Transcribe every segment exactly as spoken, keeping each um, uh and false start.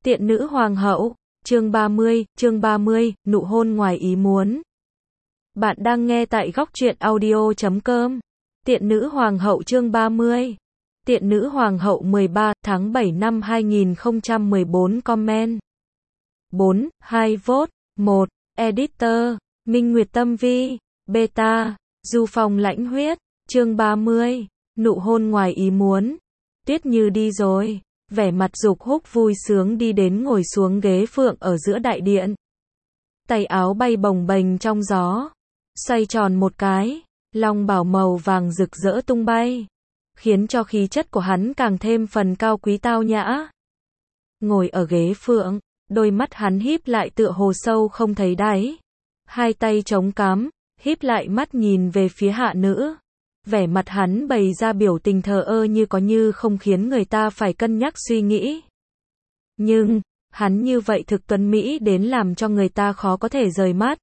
Tiện nữ hoàng hậu, chương ba mươi, chương ba mươi, nụ hôn ngoài ý muốn. Bạn đang nghe tại góc truyện audio chấm com. Tiện nữ hoàng hậu chương ba mươi. Tiện nữ hoàng hậu mười ba tháng bảy năm hai nghìn không trăm mười bốn. Comment bốn, hai vote. một. Editor, Minh Nguyệt Tâm Vi. Beta, Du Phong Lãnh Huyết. Chương ba mươi. Nụ hôn ngoài ý muốn. Tuyết Như đi rồi. Vẻ mặt Dục Húc vui sướng đi đến ngồi xuống ghế phượng ở giữa đại điện. Tay áo bay bồng bềnh trong gió. Xoay tròn một cái, long bào màu vàng rực rỡ tung bay, khiến cho khí chất của hắn càng thêm phần cao quý tao nhã. Ngồi ở ghế phượng, đôi mắt hắn híp lại tựa hồ sâu không thấy đáy. Hai tay chống cắm, híp lại mắt nhìn về phía hạ nữ. Vẻ mặt hắn bày ra biểu tình thờ ơ như có như không khiến người ta phải cân nhắc suy nghĩ. Nhưng, hắn như vậy thực tuấn mỹ đến làm cho người ta khó có thể rời mắt.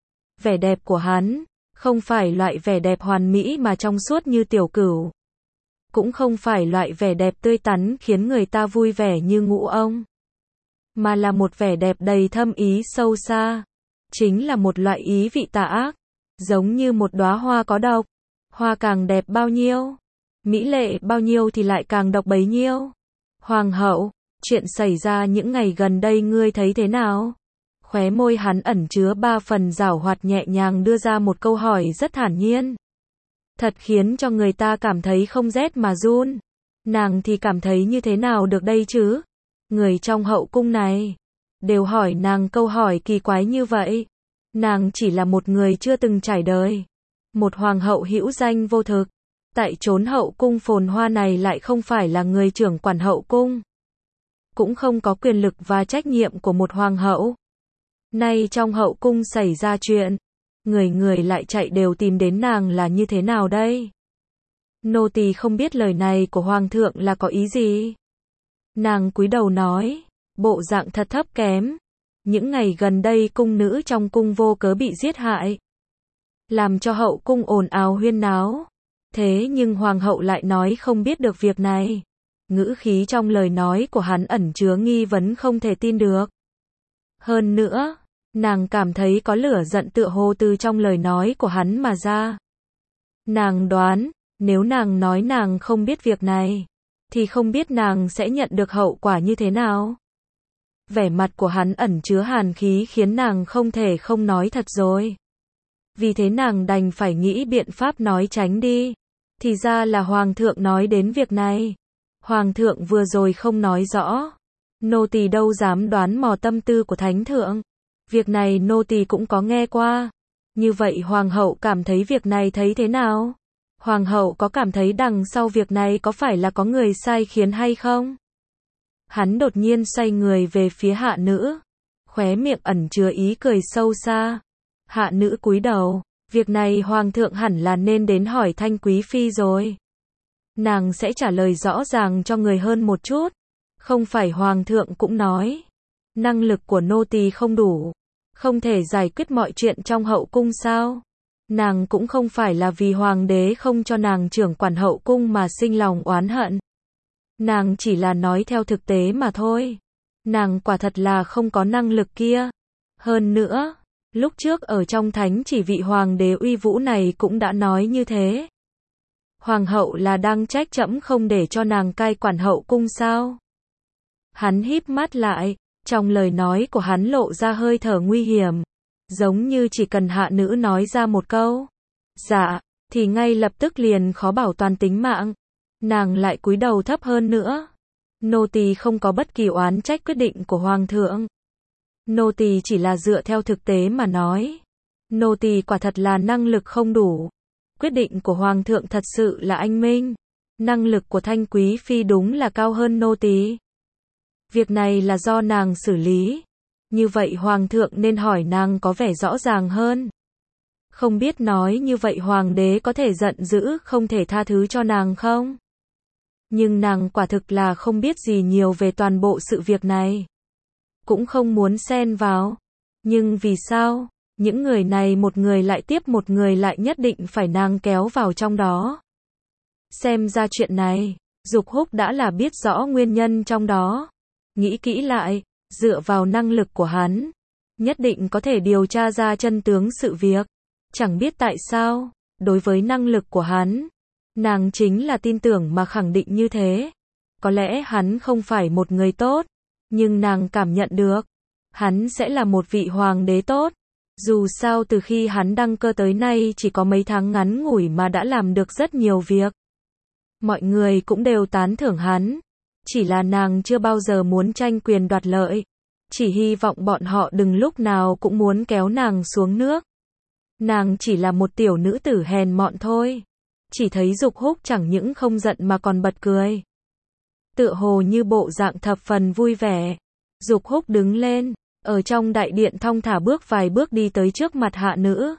Vẻ đẹp của hắn, không phải loại vẻ đẹp hoàn mỹ mà trong suốt như tiểu cửu. Cũng không phải loại vẻ đẹp tươi tắn khiến người ta vui vẻ như ngũ ông. Mà là một vẻ đẹp đầy thâm ý sâu xa. Chính là một loại ý vị tà ác. Giống như một đóa hoa có độc. Hoa càng đẹp bao nhiêu, mỹ lệ bao nhiêu thì lại càng độc bấy nhiêu. Hoàng hậu, chuyện xảy ra những ngày gần đây ngươi thấy thế nào? Khóe môi hắn ẩn chứa ba phần giảo hoạt nhẹ nhàng đưa ra một câu hỏi rất thản nhiên. Thật khiến cho người ta cảm thấy không rét mà run. Nàng thì cảm thấy như thế nào được đây chứ? Người trong hậu cung này đều hỏi nàng câu hỏi kỳ quái như vậy. Nàng chỉ là một người chưa từng trải đời. Một hoàng hậu hữu danh vô thực. Tại chốn hậu cung phồn hoa này lại không phải là người trưởng quản hậu cung. Cũng không có quyền lực và trách nhiệm của một hoàng hậu. Nay trong hậu cung xảy ra chuyện. Người người lại chạy đều tìm đến nàng là như thế nào đây? Nô tỳ không biết lời này của hoàng thượng là có ý gì. Nàng cúi đầu nói. Bộ dạng thật thấp kém. Những ngày gần đây cung nữ trong cung vô cớ bị giết hại. Làm cho hậu cung ồn ào huyên náo. Thế nhưng hoàng hậu lại nói không biết được việc này. Ngữ khí trong lời nói của hắn ẩn chứa nghi vấn không thể tin được. Hơn nữa, nàng cảm thấy có lửa giận tựa hồ từ trong lời nói của hắn mà ra. Nàng đoán, nếu nàng nói nàng không biết việc này, thì không biết nàng sẽ nhận được hậu quả như thế nào. Vẻ mặt của hắn ẩn chứa hàn khí khiến nàng không thể không nói thật rồi. Vì thế nàng đành phải nghĩ biện pháp nói tránh đi. Thì ra là hoàng thượng nói đến việc này. Hoàng thượng vừa rồi không nói rõ. Nô tỳ đâu dám đoán mò tâm tư của thánh thượng. Việc này nô tỳ cũng có nghe qua. Như vậy hoàng hậu cảm thấy việc này thấy thế nào? Hoàng hậu có cảm thấy đằng sau việc này có phải là có người sai khiến hay không? Hắn đột nhiên xoay người về phía hạ nữ. Khóe miệng ẩn chứa ý cười sâu xa. Hạ nữ cúi đầu, việc này hoàng thượng hẳn là nên đến hỏi Thanh quý phi rồi. Nàng sẽ trả lời rõ ràng cho người hơn một chút. Không phải hoàng thượng cũng nói, năng lực của nô tỳ không đủ, không thể giải quyết mọi chuyện trong hậu cung sao? Nàng cũng không phải là vì hoàng đế không cho nàng trưởng quản hậu cung mà sinh lòng oán hận. Nàng chỉ là nói theo thực tế mà thôi. Nàng quả thật là không có năng lực kia. Hơn nữa, lúc trước ở trong thánh chỉ vị hoàng đế uy vũ này cũng đã nói như thế. Hoàng hậu là đang trách trẫm không để cho nàng cai quản hậu cung sao? Hắn híp mắt lại, trong lời nói của hắn lộ ra hơi thở nguy hiểm. Giống như chỉ cần hạ nữ nói ra một câu. Dạ, thì ngay lập tức liền khó bảo toàn tính mạng. Nàng lại cúi đầu thấp hơn nữa. Nô tỳ không có bất kỳ oán trách quyết định của hoàng thượng. Nô tỳ chỉ là dựa theo thực tế mà nói. Nô tỳ quả thật là năng lực không đủ. Quyết định của hoàng thượng thật sự là anh minh. Năng lực của Thanh quý phi đúng là cao hơn nô tỳ. Việc này là do nàng xử lý. Như vậy hoàng thượng nên hỏi nàng có vẻ rõ ràng hơn. Không biết nói như vậy hoàng đế có thể giận dữ không thể tha thứ cho nàng không? Nhưng nàng quả thực là không biết gì nhiều về toàn bộ sự việc này. Cũng không muốn xen vào. Nhưng vì sao? Những người này một người lại tiếp một người lại nhất định phải nàng kéo vào trong đó. Xem ra chuyện này, Dục Húc đã là biết rõ nguyên nhân trong đó. Nghĩ kỹ lại, dựa vào năng lực của hắn, nhất định có thể điều tra ra chân tướng sự việc. Chẳng biết tại sao, đối với năng lực của hắn, nàng chính là tin tưởng mà khẳng định như thế. Có lẽ hắn không phải một người tốt, nhưng nàng cảm nhận được, hắn sẽ là một vị hoàng đế tốt. Dù sao từ khi hắn đăng cơ tới nay chỉ có mấy tháng ngắn ngủi mà đã làm được rất nhiều việc. Mọi người cũng đều tán thưởng hắn, chỉ là nàng chưa bao giờ muốn tranh quyền đoạt lợi, chỉ hy vọng bọn họ đừng lúc nào cũng muốn kéo nàng xuống nước. Nàng chỉ là một tiểu nữ tử hèn mọn thôi. Chỉ thấy Dục Húc chẳng những không giận mà còn bật cười. Tựa hồ như bộ dạng thập phần vui vẻ. Dục Húc đứng lên, ở trong đại điện thong thả bước vài bước đi tới trước mặt hạ nữ.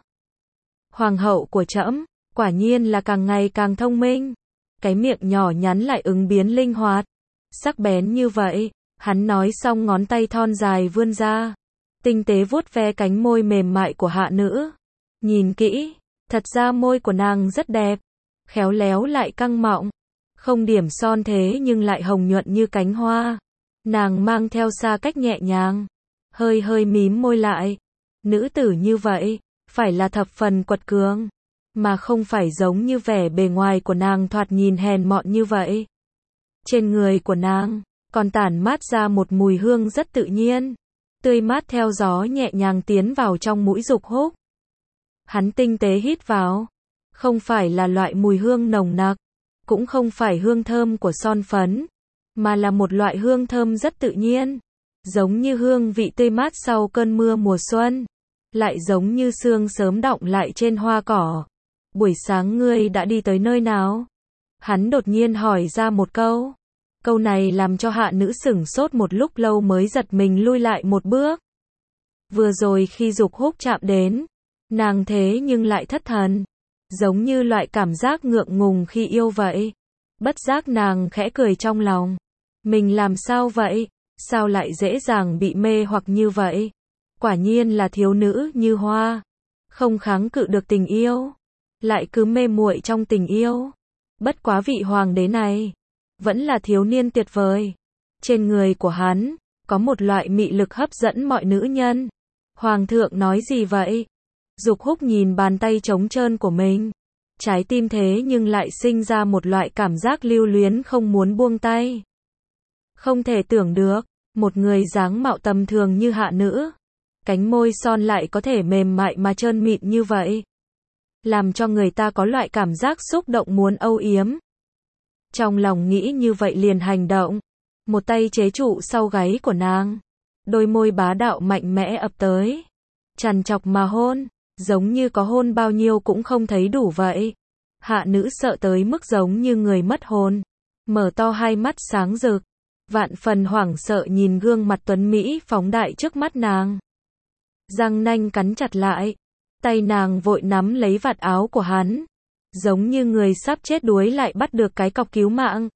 Hoàng hậu của trẫm, quả nhiên là càng ngày càng thông minh. Cái miệng nhỏ nhắn lại ứng biến linh hoạt, sắc bén như vậy. Hắn nói xong ngón tay thon dài vươn ra, tinh tế vuốt ve cánh môi mềm mại của hạ nữ. Nhìn kỹ, thật ra môi của nàng rất đẹp, khéo léo lại căng mọng, không điểm son thế nhưng lại hồng nhuận như cánh hoa. Nàng mang theo xa cách nhẹ nhàng, hơi hơi mím môi lại. Nữ tử như vậy, phải là thập phần quật cường, mà không phải giống như vẻ bề ngoài của nàng thoạt nhìn hèn mọn như vậy. Trên người của nàng, còn tản mát ra một mùi hương rất tự nhiên, tươi mát theo gió nhẹ nhàng tiến vào trong mũi Dục Húc. Hắn tinh tế hít vào, không phải là loại mùi hương nồng nặc, cũng không phải hương thơm của son phấn, mà là một loại hương thơm rất tự nhiên, giống như hương vị tươi mát sau cơn mưa mùa xuân, lại giống như sương sớm đọng lại trên hoa cỏ. Buổi sáng ngươi đã đi tới nơi nào? Hắn đột nhiên hỏi ra một câu. Câu này làm cho hạ nữ sửng sốt một lúc lâu mới giật mình lui lại một bước. Vừa rồi khi Dục Húc chạm đến, nàng thế nhưng lại thất thần, giống như loại cảm giác ngượng ngùng khi yêu vậy. Bất giác nàng khẽ cười trong lòng. Mình làm sao vậy? Sao lại dễ dàng bị mê hoặc như vậy? Quả nhiên là thiếu nữ như hoa, không kháng cự được tình yêu, lại cứ mê muội trong tình yêu. Bất quá vị hoàng đế này vẫn là thiếu niên tuyệt vời. Trên người của hắn có một loại mị lực hấp dẫn mọi nữ nhân. Hoàng thượng nói gì vậy? Dục Húc nhìn bàn tay trống trơn của mình, trái tim thế nhưng lại sinh ra một loại cảm giác lưu luyến không muốn buông tay. Không thể tưởng được, một người dáng mạo tầm thường như hạ nữ, cánh môi son lại có thể mềm mại mà trơn mịn như vậy, làm cho người ta có loại cảm giác xúc động muốn âu yếm. Trong lòng nghĩ như vậy liền hành động, một tay chế trụ sau gáy của nàng, đôi môi bá đạo mạnh mẽ ập tới, trằn trọc mà hôn, giống như có hôn bao nhiêu cũng không thấy đủ vậy. Hạ nữ sợ tới mức giống như người mất hồn, mở to hai mắt sáng rực, vạn phần hoảng sợ nhìn gương mặt tuấn mỹ phóng đại trước mắt nàng. Răng nanh cắn chặt lại, tay nàng vội nắm lấy vạt áo của hắn, giống như người sắp chết đuối lại bắt được cái cọc cứu mạng.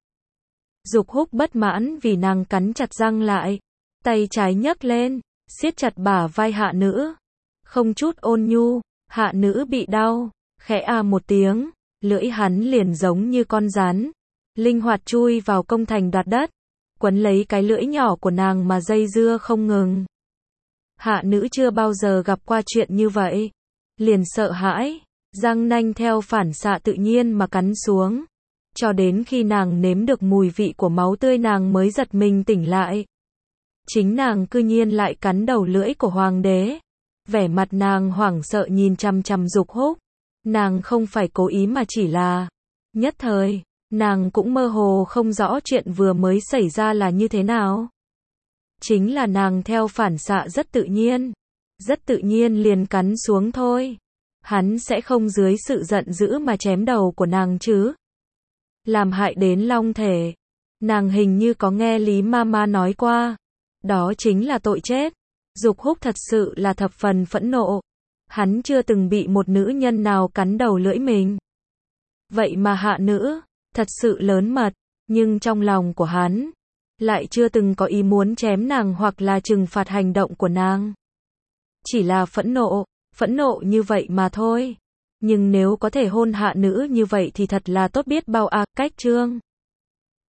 Dục Húc bất mãn vì nàng cắn chặt răng lại, tay trái nhấc lên, siết chặt bả vai hạ nữ, không chút ôn nhu. Hạ nữ bị đau, khẽ a một tiếng, lưỡi hắn liền giống như con rắn, linh hoạt chui vào công thành đoạt đất, quấn lấy cái lưỡi nhỏ của nàng mà dây dưa không ngừng. Hạ nữ chưa bao giờ gặp qua chuyện như vậy, liền sợ hãi, răng nanh theo phản xạ tự nhiên mà cắn xuống, cho đến khi nàng nếm được mùi vị của máu tươi nàng mới giật mình tỉnh lại. Chính nàng cư nhiên lại cắn đầu lưỡi của hoàng đế. Vẻ mặt nàng hoảng sợ nhìn chằm chằm Dục Húc. Nàng không phải cố ý mà chỉ là nhất thời, nàng cũng mơ hồ không rõ chuyện vừa mới xảy ra là như thế nào. Chính là nàng theo phản xạ rất tự nhiên, rất tự nhiên liền cắn xuống thôi. Hắn sẽ không dưới sự giận dữ mà chém đầu của nàng chứ? Làm hại đến long thể. Nàng hình như có nghe Lý Mama nói qua, đó chính là tội chết. Dục Húc thật sự là thập phần phẫn nộ. Hắn chưa từng bị một nữ nhân nào cắn đầu lưỡi mình. Vậy mà hạ nữ, thật sự lớn mật, nhưng trong lòng của hắn, lại chưa từng có ý muốn chém nàng hoặc là trừng phạt hành động của nàng. Chỉ là phẫn nộ, phẫn nộ như vậy mà thôi. Nhưng nếu có thể hôn hạ nữ như vậy thì thật là tốt biết bao à, cách chương.